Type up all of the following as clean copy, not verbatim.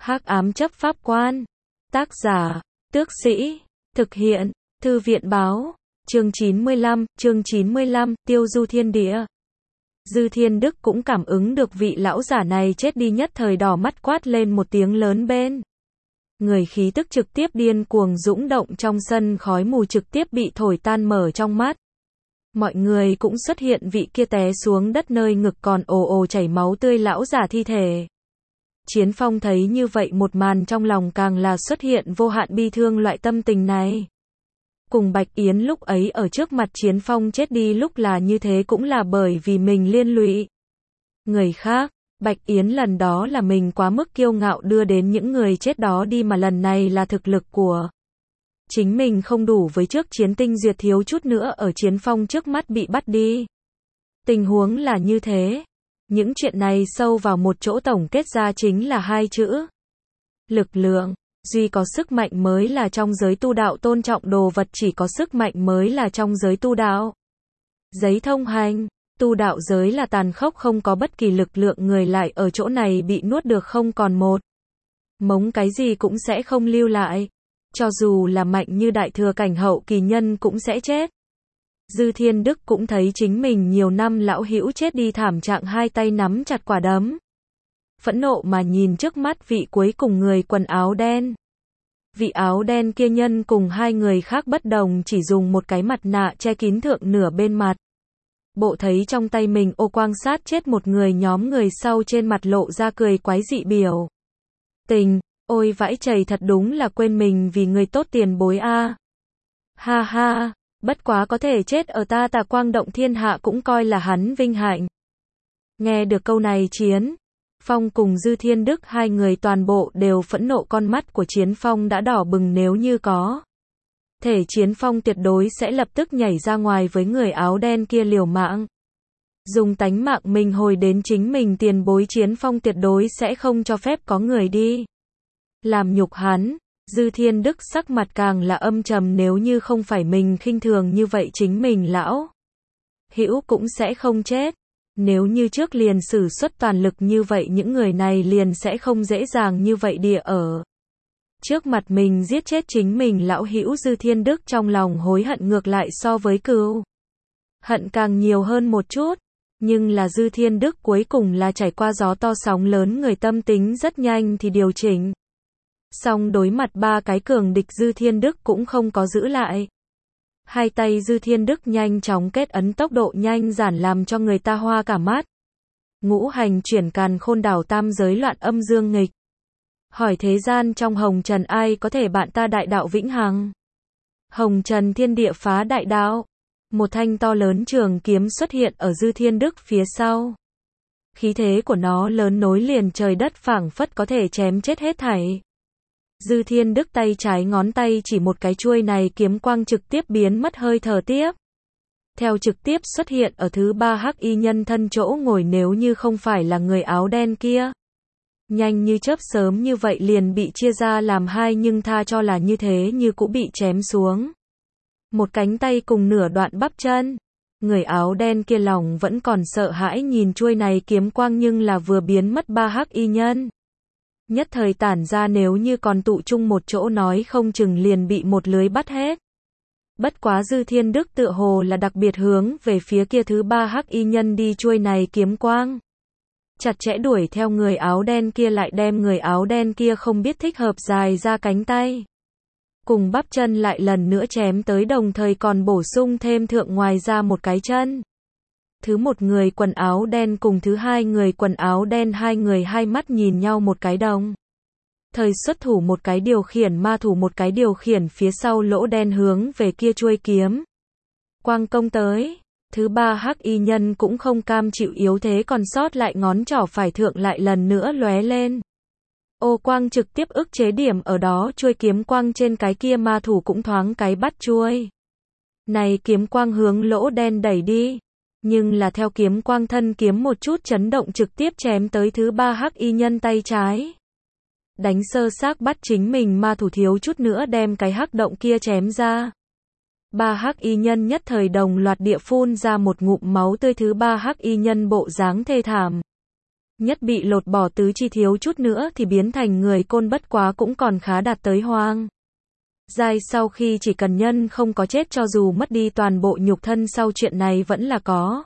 Hắc ám chấp pháp quan. Tác giả, Tước Sĩ. Thực hiện, Thư viện báo. Chương 95, Tiêu du thiên địa. Dư Thiên Đức cũng cảm ứng được vị lão giả này chết đi, nhất thời đỏ mắt quát lên một tiếng lớn bên. Người khí tức trực tiếp điên cuồng dũng động, trong sân khói mù trực tiếp bị thổi tan mở trong mắt. Mọi người cũng xuất hiện vị kia té xuống đất nơi ngực còn ồ ồ chảy máu tươi lão giả thi thể. Chiến Phong thấy như vậy một màn trong lòng càng là xuất hiện vô hạn bi thương loại tâm tình này. Cùng Bạch Yến lúc ấy ở trước mặt Chiến Phong chết đi lúc là như thế cũng là bởi vì mình liên lụy. Người khác, Bạch Yến lần đó là mình quá mức kiêu ngạo đưa đến những người chết đó đi, mà lần này là thực lực của chính mình không đủ với trước Chiến Tinh Duyệt thiếu chút nữa ở Chiến Phong trước mắt bị bắt đi. Tình huống là như thế. Những chuyện này sâu vào một chỗ tổng kết ra chính là hai chữ: lực lượng. Duy có sức mạnh mới là trong giới tu đạo tôn trọng đồ vật, chỉ có sức mạnh mới là trong giới tu đạo. Giấy thông hành, tu đạo giới là tàn khốc, không có bất kỳ lực lượng người lại ở chỗ này bị nuốt được không còn một mống cái gì cũng sẽ không lưu lại. Cho dù là mạnh như đại thừa cảnh hậu kỳ nhân cũng sẽ chết. Dư Thiên Đức cũng thấy chính mình nhiều năm lão hữu chết đi thảm trạng, hai tay nắm chặt quả đấm. Phẫn nộ mà nhìn trước mắt vị cuối cùng người quần áo đen. Vị áo đen kia nhân cùng hai người khác bất đồng, chỉ dùng một cái mặt nạ che kín thượng nửa bên mặt. Bộ thấy trong tay mình ô quang sát chết một người, nhóm người sau trên mặt lộ ra cười quái dị biểu tình. Ôi vãi chày, thật đúng là quên mình vì người tốt tiền bối a. Ha ha, bất quá có thể chết ở ta Tà Quang động thiên hạ cũng coi là hắn vinh hạnh. Nghe được câu này, Chiến Phong cùng Dư Thiên Đức hai người toàn bộ đều phẫn nộ, con mắt của Chiến Phong đã đỏ bừng, nếu như có thể Chiến Phong tuyệt đối sẽ lập tức nhảy ra ngoài với người áo đen kia liều mạng. Dùng tánh mạng mình hồi đến chính mình tiền bối, Chiến Phong tuyệt đối sẽ không cho phép có người đi làm nhục hắn. Dư Thiên Đức sắc mặt càng là âm trầm, nếu như không phải mình khinh thường như vậy chính mình lão hữu cũng sẽ không chết. Nếu như trước liền sử xuất toàn lực như vậy, những người này liền sẽ không dễ dàng như vậy địa ở trước mặt mình giết chết chính mình lão hữu. Dư Thiên Đức trong lòng hối hận ngược lại so với cừu hận càng nhiều hơn một chút. Nhưng là Dư Thiên Đức cuối cùng là trải qua gió to sóng lớn, người tâm tính rất nhanh thì điều chỉnh. Song đối mặt ba cái cường địch, Dư Thiên Đức cũng không có giữ lại. Hai tay Dư Thiên Đức nhanh chóng kết ấn, tốc độ nhanh giản làm cho người ta hoa cả mắt. Ngũ hành chuyển càn khôn, đảo tam giới loạn, âm dương nghịch. Hỏi thế gian trong hồng trần ai có thể bạn ta đại đạo vĩnh hằng? Hồng trần thiên địa phá đại đạo. Một thanh to lớn trường kiếm xuất hiện ở Dư Thiên Đức phía sau. Khí thế của nó lớn nối liền trời đất, phảng phất có thể chém chết hết thảy. Dư Thiên Đức tay trái ngón tay chỉ một cái, chuôi này kiếm quang trực tiếp biến mất hơi thở tiếp theo trực tiếp xuất hiện ở thứ ba hắc y nhân thân chỗ ngồi, nếu như không phải là người áo đen kia nhanh như chớp sớm như vậy liền bị chia ra làm hai, nhưng tha cho là như thế như cũng bị chém xuống một cánh tay cùng nửa đoạn bắp chân. Người áo đen kia lòng vẫn còn sợ hãi nhìn chuôi này kiếm quang, nhưng là vừa biến mất ba hắc y nhân nhất thời tản ra, nếu như còn tụ chung một chỗ nói không chừng liền bị một lưới bắt hết. Bất quá Dư Thiên Đức tựa hồ là đặc biệt hướng về phía kia thứ ba hắc y nhân đi, chuôi này kiếm quang chặt chẽ đuổi theo người áo đen kia, lại đem người áo đen kia không biết thích hợp dài ra cánh tay cùng bắp chân lại lần nữa chém tới, đồng thời còn bổ sung thêm thượng ngoài ra một cái chân. Thứ một người quần áo đen cùng thứ hai người quần áo đen, hai người hai mắt nhìn nhau, một cái đồng thời xuất thủ, một cái điều khiển ma thủ, một cái điều khiển phía sau lỗ đen hướng về kia chuôi kiếm quang công tới. Thứ ba hắc y nhân cũng không cam chịu yếu thế, còn sót lại ngón trỏ phải thượng lại lần nữa lóe lên. Ô quang trực tiếp ức chế điểm ở đó, chuôi kiếm quang trên cái kia ma thủ cũng thoáng cái bắt chuôi này kiếm quang hướng lỗ đen đẩy đi. Nhưng là theo kiếm quang thân kiếm một chút chấn động, trực tiếp chém tới thứ ba hắc y nhân tay trái. Đánh sơ xác bắt chính mình ma thủ, thiếu chút nữa đem cái hắc động kia chém ra. Ba hắc y nhân nhất thời đồng loạt địa phun ra một ngụm máu tươi, thứ ba hắc y nhân bộ dáng thê thảm Nhất bị lột bỏ tứ chi thiếu chút nữa thì biến thành người côn, bất quá cũng còn khá đạt tới hoang giai. Sau khi chỉ cần nhân không có chết, cho dù mất đi toàn bộ nhục thân sau chuyện này vẫn là có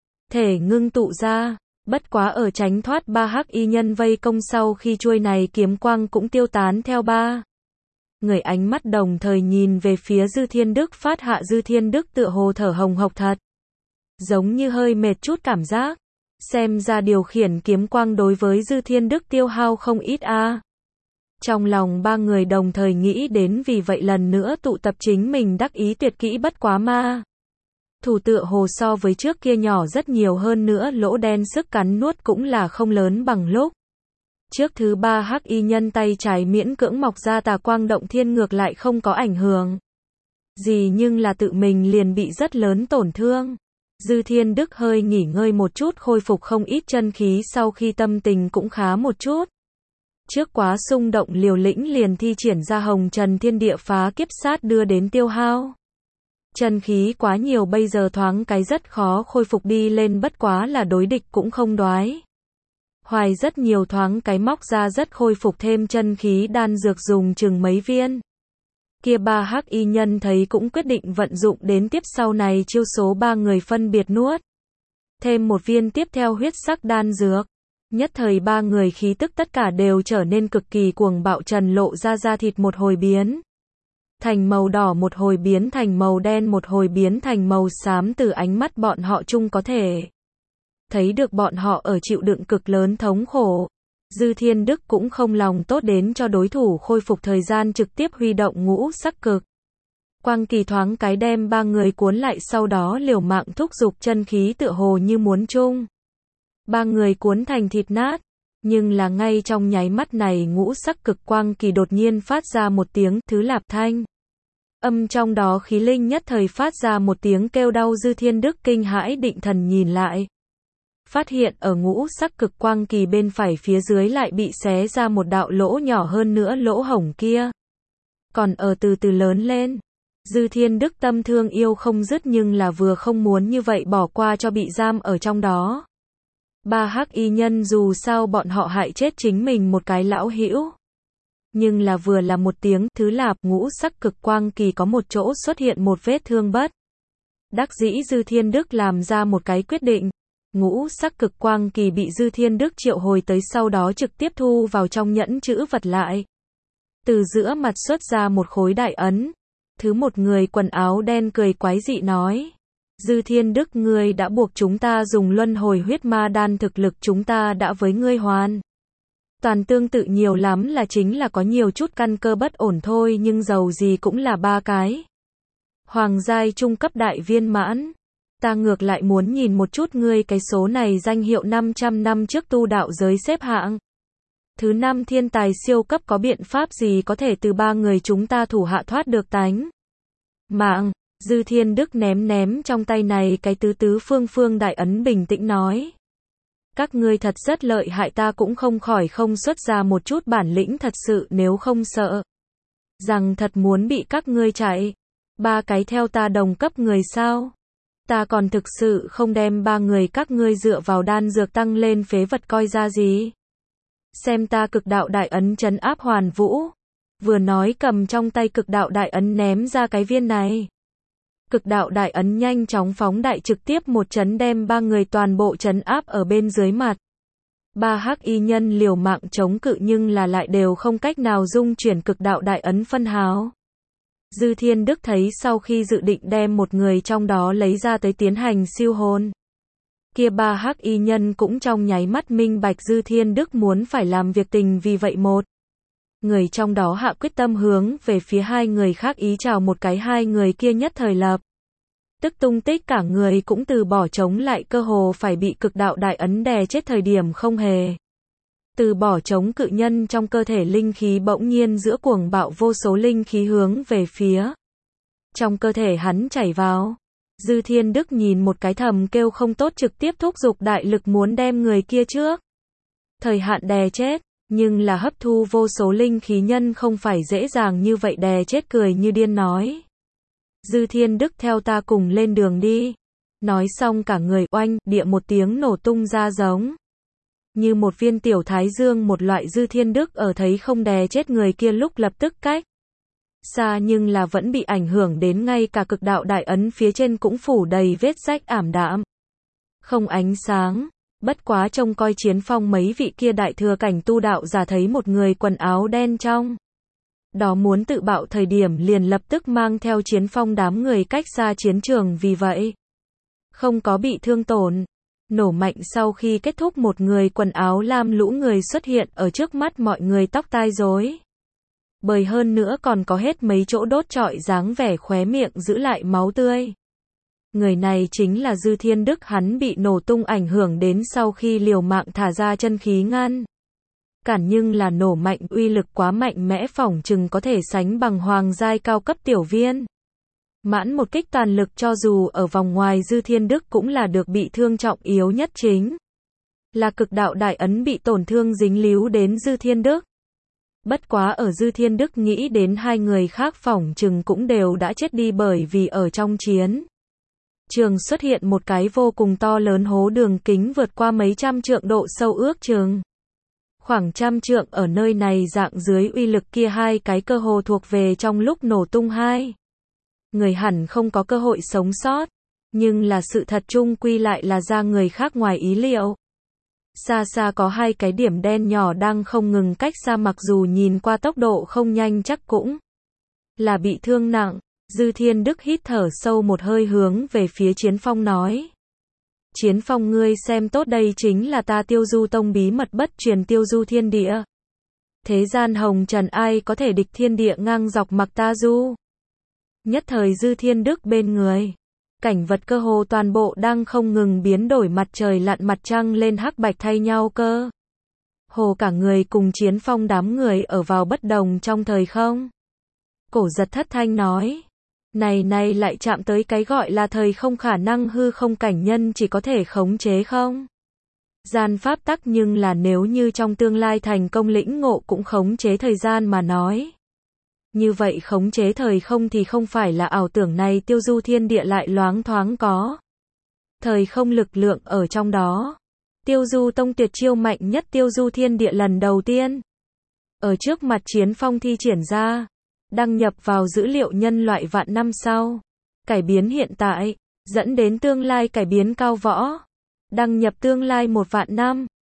thể ngưng tụ ra. Bất quá ở tránh thoát ba hắc y nhân vây công sau khi chuôi này kiếm quang cũng tiêu tán theo ba người, ánh mắt đồng thời nhìn về phía Dư Thiên Đức phát hạ. Dư Thiên Đức tựa hồ thở hồng hộc thật, giống như hơi mệt chút cảm giác. Xem ra điều khiển kiếm quang đối với Dư Thiên Đức tiêu hao không ít a. Trong lòng ba người đồng thời nghĩ đến, vì vậy lần nữa tụ tập chính mình đắc ý tuyệt kỹ. Bất quá ma thủ tựa hồ so với trước kia nhỏ rất nhiều, hơn nữa lỗ đen sức cắn nuốt cũng là không lớn bằng lúc trước. Thứ ba hắc y nhân tay trái miễn cưỡng mọc ra tà quang động thiên, ngược lại không có ảnh hưởng gì, nhưng là tự mình liền bị rất lớn tổn thương. Dư Thiên Đức hơi nghỉ ngơi một chút, khôi phục không ít chân khí, sau khi tâm tình cũng khá một chút. Trước quá xung động liều lĩnh liền thi triển ra Hồng Trần Thiên Địa Phá Kiếp Sát, đưa đến tiêu hao chân khí quá nhiều, bây giờ thoáng cái rất khó khôi phục đi lên. Bất quá là đối địch cũng không đoái hoài rất nhiều, thoáng cái móc ra rất khôi phục thêm chân khí đan dược, dùng chừng mấy viên. Kia ba hắc y nhân thấy cũng quyết định vận dụng đến tiếp sau này chiêu số, ba người phân biệt nuốt thêm một viên tiếp theo huyết sắc đan dược. Nhất thời ba người khí tức tất cả đều trở nên cực kỳ cuồng bạo, trần lộ ra, da thịt một hồi biến thành màu đỏ, một hồi biến thành màu đen, một hồi biến thành màu xám. Từ ánh mắt bọn họ chung có thể thấy được bọn họ ở chịu đựng cực lớn thống khổ. Dư Thiên Đức cũng không lòng tốt đến cho đối thủ khôi phục thời gian, trực tiếp huy động ngũ sắc cực quang kỳ, thoáng cái đem ba người cuốn lại, sau đó liều mạng thúc giục chân khí, tựa hồ như muốn chung ba người cuốn thành thịt nát. Nhưng là ngay trong nháy mắt này, ngũ sắc cực quang kỳ đột nhiên phát ra một tiếng thứ lạp thanh âm, trong đó khí linh nhất thời phát ra một tiếng kêu đau. Dư Thiên Đức kinh hãi định thần nhìn lại, phát hiện ở ngũ sắc cực quang kỳ bên phải phía dưới lại bị xé ra một đạo lỗ nhỏ, hơn nữa lỗ hổng kia còn ở từ từ lớn lên. Dư Thiên Đức tâm thương yêu không dứt, nhưng là vừa không muốn như vậy bỏ qua cho bị giam ở trong đó ba hắc y nhân. Dù sao bọn họ hại chết chính mình một cái lão hữu, nhưng là vừa là một tiếng thứ lạp, ngũ sắc cực quang kỳ có một chỗ xuất hiện một vết thương. Bất đắc dĩ Dư Thiên Đức làm ra một cái quyết định, ngũ sắc cực quang kỳ bị Dư Thiên Đức triệu hồi tới, sau đó trực tiếp thu vào trong nhẫn chữ vật lại. Từ giữa mặt xuất ra một khối đại ấn. Thứ một người quần áo đen cười quái dị nói: Dư Thiên Đức, ngươi đã buộc chúng ta dùng luân hồi huyết ma đan, thực lực chúng ta đã với ngươi hoàn toàn tương tự nhiều lắm, là chính là có nhiều chút căn cơ bất ổn thôi, nhưng dầu gì cũng là ba cái hoàng giai trung cấp đại viên mãn. Ta ngược lại muốn nhìn một chút ngươi cái số này danh hiệu 500 năm trước tu đạo giới xếp hạng thứ 5 thiên tài siêu cấp, có biện pháp gì có thể từ ba người chúng ta thủ hạ thoát được tánh mạng? Dư Thiên Đức ném trong tay này cái tứ phương đại ấn, bình tĩnh nói: các ngươi thật rất lợi hại, ta cũng không khỏi không xuất ra một chút bản lĩnh thật sự, nếu không sợ rằng thật muốn bị các ngươi chạy ba cái theo ta đồng cấp người sao? Ta còn thực sự không đem ba người các ngươi dựa vào đan dược tăng lên phế vật coi ra gì. Xem ta cực đạo đại ấn trấn áp hoàn vũ. Vừa nói cầm trong tay cực đạo đại ấn ném ra cái viên này. Cực đạo đại ấn nhanh chóng phóng đại, trực tiếp một chấn đem ba người toàn bộ trấn áp ở bên dưới mặt. Ba hắc y nhân liều mạng chống cự, nhưng là lại đều không cách nào dung chuyển cực đạo đại ấn phân hào. Dư Thiên Đức thấy sau khi dự định đem một người trong đó lấy ra tới tiến hành siêu hồn. Kia ba hắc y nhân cũng trong nháy mắt minh bạch Dư Thiên Đức muốn phải làm việc tình, vì vậy một người trong đó hạ quyết tâm hướng về phía hai người khác ý chào một cái, hai người kia nhất thời lập tức tung tích, cả người cũng từ bỏ chống lại, cơ hồ phải bị cực đạo đại ấn đè chết. Thời điểm không hề từ bỏ chống cự, nhân trong cơ thể linh khí bỗng nhiên giữa cuồng bạo, vô số linh khí hướng về phía trong cơ thể hắn chảy vào. Dư Thiên Đức nhìn một cái thầm kêu không tốt, trực tiếp thúc giục đại lực muốn đem người kia trước thời hạn đè chết, nhưng là hấp thu vô số linh khí, nhân không phải dễ dàng như vậy đè chết, cười như điên nói: Dư Thiên Đức, theo ta cùng lên đường đi. Nói xong cả người oanh địa một tiếng nổ tung ra, giống Như một viên tiểu thái dương, một loại Dư Thiên Đức ở thấy không đè chết người kia lúc lập tức cách xa nhưng là vẫn bị ảnh hưởng đến, ngay cả cực đạo đại ấn phía trên cũng phủ đầy vết rách ảm đạm. Không ánh sáng. Bất quá trông coi chiến phong mấy vị kia đại thừa cảnh tu đạo giả thấy một người quần áo đen trong đó muốn tự bạo thời điểm liền lập tức mang theo chiến phong đám người cách xa chiến trường, vì vậy không có bị thương tổn. Nổ mạnh sau khi kết thúc, một người quần áo lam lũ người xuất hiện ở trước mắt mọi người, tóc tai rối bời, hơn nữa còn có hết mấy chỗ đốt trọi, dáng vẻ khóe miệng giữ lại máu tươi. Người này chính là Dư Thiên Đức, hắn bị nổ tung ảnh hưởng đến sau khi liều mạng thả ra chân khí ngăn cản, nhưng là nổ mạnh uy lực quá mạnh mẽ, phỏng chừng có thể sánh bằng hoàng giai cao cấp tiểu viên mãn một kích toàn lực, cho dù ở vòng ngoài Dư Thiên Đức cũng là được bị thương trọng yếu nhất, chính là cực đạo đại ấn bị tổn thương dính líu đến Dư Thiên Đức. Bất quá ở Dư Thiên Đức nghĩ đến hai người khác phỏng chừng cũng đều đã chết đi, bởi vì ở trong chiến trường xuất hiện một cái vô cùng to lớn hố, đường kính vượt qua mấy trăm trượng, độ sâu ước chừng khoảng trăm trượng. Ở nơi này dạng dưới uy lực kia, hai cái cơ hồ thuộc về trong lúc nổ tung hai người hẳn không có cơ hội sống sót, nhưng là sự thật chung quy lại là ra người khác ngoài ý liệu. Xa xa có hai cái điểm đen nhỏ đang không ngừng cách xa, mặc dù nhìn qua tốc độ không nhanh chắc cũng là bị thương nặng. Dư Thiên Đức hít thở sâu một hơi, hướng về phía Chiến Phong nói: Chiến Phong, ngươi xem tốt, đây chính là ta Tiêu Du Tông bí mật bất truyền, Tiêu Du Thiên Địa. Thế gian hồng trần ai có thể địch, thiên địa ngang dọc mặc ta du. Nhất thời Dư Thiên Đức bên người, cảnh vật cơ hồ toàn bộ đang không ngừng biến đổi, mặt trời lặn mặt trăng lên, hắc bạch thay nhau, cơ hồ cả người cùng Chiến Phong đám người ở vào bất đồng trong thời không. Cổ Giật thất thanh nói: Này lại chạm tới cái gọi là thời không, khả năng hư không cảnh nhân chỉ có thể khống chế không gian pháp tắc, nhưng là nếu như trong tương lai thành công lĩnh ngộ cũng khống chế thời gian mà nói, như vậy khống chế thời không thì không phải là ảo tưởng. Này Tiêu Du Thiên Địa lại loáng thoáng có thời không lực lượng ở trong đó. Tiêu Du Tông tuyệt chiêu mạnh nhất Tiêu Du Thiên Địa lần đầu tiên ở trước mặt Chiến Phong thi triển ra, đăng nhập vào dữ liệu nhân loại vạn năm sau, cải biến hiện tại, dẫn đến tương lai cải biến cao võ, đăng nhập tương lai 1 vạn năm.